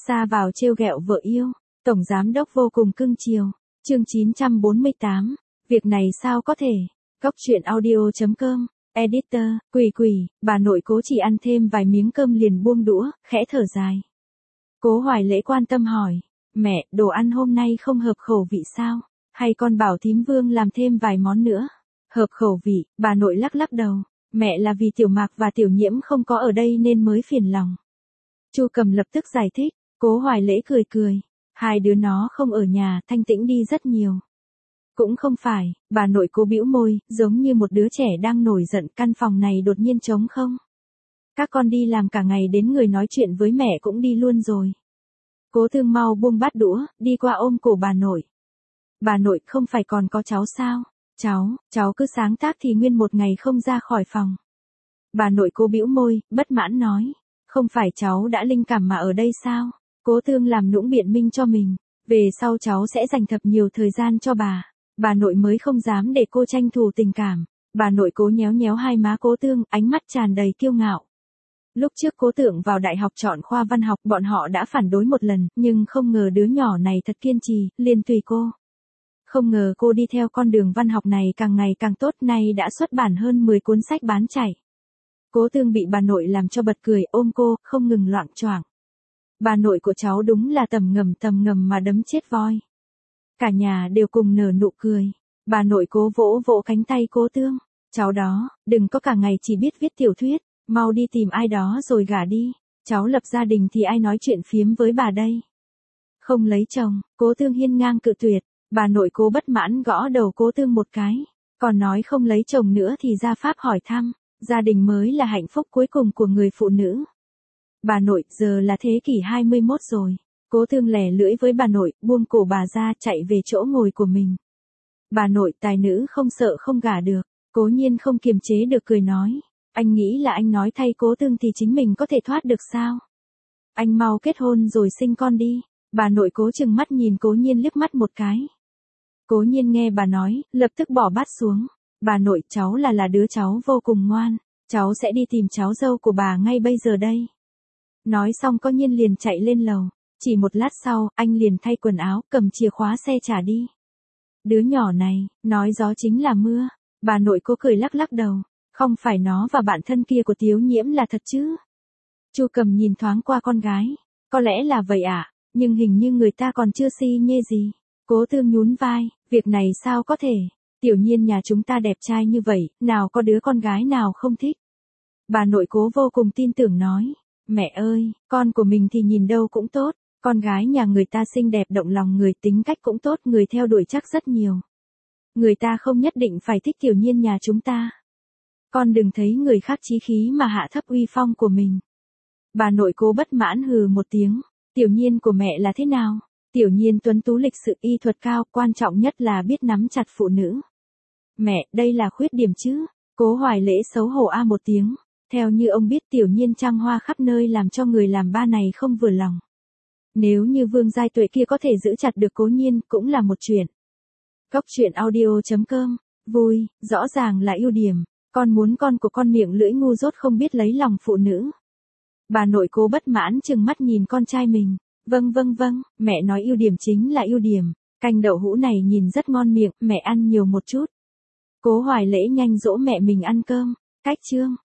Ra vào trêu ghẹo vợ yêu, tổng giám đốc vô cùng cưng chiều. Chương 948, việc này sao có thể? Góc truyện audio.com, editor, Quỳ, bà nội Cố chỉ ăn thêm vài miếng cơm liền buông đũa, khẽ thở dài. Cố Hoài Lễ quan tâm hỏi, mẹ, đồ ăn hôm nay không hợp khẩu vị sao? Hay con bảo thím Vương làm thêm vài món nữa? Hợp khẩu vị, bà nội lắc lắc đầu, mẹ là vì Tiểu Mạc và Tiểu Nhiễm không có ở đây nên mới phiền lòng. Chu Cầm lập tức giải thích, Cố Hoài Lễ cười, hai đứa nó không ở nhà, thanh tĩnh đi rất nhiều. Cũng không phải, bà nội Cố bĩu môi, giống như một đứa trẻ đang nổi giận, căn phòng này đột nhiên trống không. Các con đi làm cả ngày đến người nói chuyện với mẹ cũng đi luôn rồi. Cố Thương mau buông bát đũa, đi qua ôm cổ bà nội. Bà nội, không phải còn có cháu sao? Cháu cứ sáng tác thì nguyên một ngày không ra khỏi phòng. Bà nội Cố bĩu môi, bất mãn nói, không phải cháu đã linh cảm mà ở đây sao? Cố Thương làm nũng biện minh cho mình, về sau cháu sẽ dành thật nhiều thời gian cho bà nội mới không dám để cô tranh thủ tình cảm. Bà nội Cố nhéo nhéo hai má Cố Thương, ánh mắt tràn đầy kiêu ngạo. Lúc trước Cố Tưởng vào đại học chọn khoa văn học, bọn họ đã phản đối một lần, nhưng không ngờ đứa nhỏ này thật kiên trì, liền tùy cô. Không ngờ cô đi theo con đường văn học này càng ngày càng tốt, nay đã xuất bản hơn 10 cuốn sách bán chạy. Cố Thương bị bà nội làm cho bật cười, ôm cô, không ngừng loạng choạng. Bà nội của cháu đúng là tầm ngầm mà đấm chết voi. Cả nhà đều cùng nở nụ cười. Bà nội Cố vỗ vỗ cánh tay Cố Thương. Cháu đó, đừng có cả ngày chỉ biết viết tiểu thuyết, mau đi tìm ai đó rồi gả đi. Cháu lập gia đình thì ai nói chuyện phiếm với bà đây. Không lấy chồng, Cố Thương hiên ngang cự tuyệt. Bà nội Cố bất mãn gõ đầu Cố Thương một cái. Còn nói không lấy chồng nữa thì ra Pháp hỏi thăm. Gia đình mới là hạnh phúc cuối cùng của người phụ nữ. Bà nội, giờ là thế kỷ 21 rồi. Cố Thương lẻ lưỡi với bà nội, buông cổ bà ra, chạy về chỗ ngồi của mình. Bà nội, tài nữ không sợ không gả được. Cố Nhiên không kiềm chế được cười nói. Anh nghĩ là anh nói thay Cố Thương thì chính mình có thể thoát được sao? Anh mau kết hôn rồi sinh con đi. Bà nội Cố trừng mắt nhìn Cố Nhiên liếc mắt một cái. Cố Nhiên nghe bà nói, lập tức bỏ bát xuống. Bà nội, cháu là đứa cháu vô cùng ngoan. Cháu sẽ đi tìm cháu dâu của bà ngay bây giờ đây. Nói xong Cố Nhiên liền chạy lên lầu. Chỉ một lát sau, anh liền thay quần áo, cầm chìa khóa xe trả đi. Đứa nhỏ này, nói gió chính là mưa. Bà nội Cố cười lắc lắc đầu. Không phải nó và bạn thân kia của Tiếu Nhiễm là thật chứ? Chu Cầm nhìn thoáng qua con gái. Có lẽ là vậy ạ, nhưng hình như người ta còn chưa si nhê gì. Cố Thương nhún vai, việc này sao có thể? Tiểu Nhiên nhà chúng ta đẹp trai như vậy, nào có đứa con gái nào không thích. Bà nội Cố vô cùng tin tưởng nói. Mẹ ơi, con của mình thì nhìn đâu cũng tốt. Con gái nhà người ta xinh đẹp động lòng người, tính cách cũng tốt, người theo đuổi chắc rất nhiều. Người ta không nhất định phải thích Tiểu Nhiên nhà chúng ta. Con đừng thấy người khác chí khí mà hạ thấp uy phong của mình. Bà nội Cố bất mãn hừ một tiếng. Tiểu Nhiên của mẹ là thế nào? Tiểu Nhiên tuấn tú lịch sự, y thuật cao, quan trọng nhất là biết nắm chặt phụ nữ. Mẹ, đây là khuyết điểm chứ? Cố Hoài Lễ xấu hổ a một tiếng. Theo như ông biết, Tiểu Nhiên trăng hoa khắp nơi làm cho người làm ba này không vừa lòng. Nếu như Vương Giai Tuệ kia có thể giữ chặt được Cố Nhiên cũng là một chuyện. Góc truyện audio.com, vui, rõ ràng là ưu điểm. Con muốn con của con miệng lưỡi ngu dốt không biết lấy lòng phụ nữ. Bà nội Cố bất mãn trừng mắt nhìn con trai mình. Vâng, mẹ nói ưu điểm chính là ưu điểm. Canh đậu hũ này nhìn rất ngon miệng, mẹ ăn nhiều một chút. Cố Hoài Lễ nhanh dỗ mẹ mình ăn cơm. Cách chương.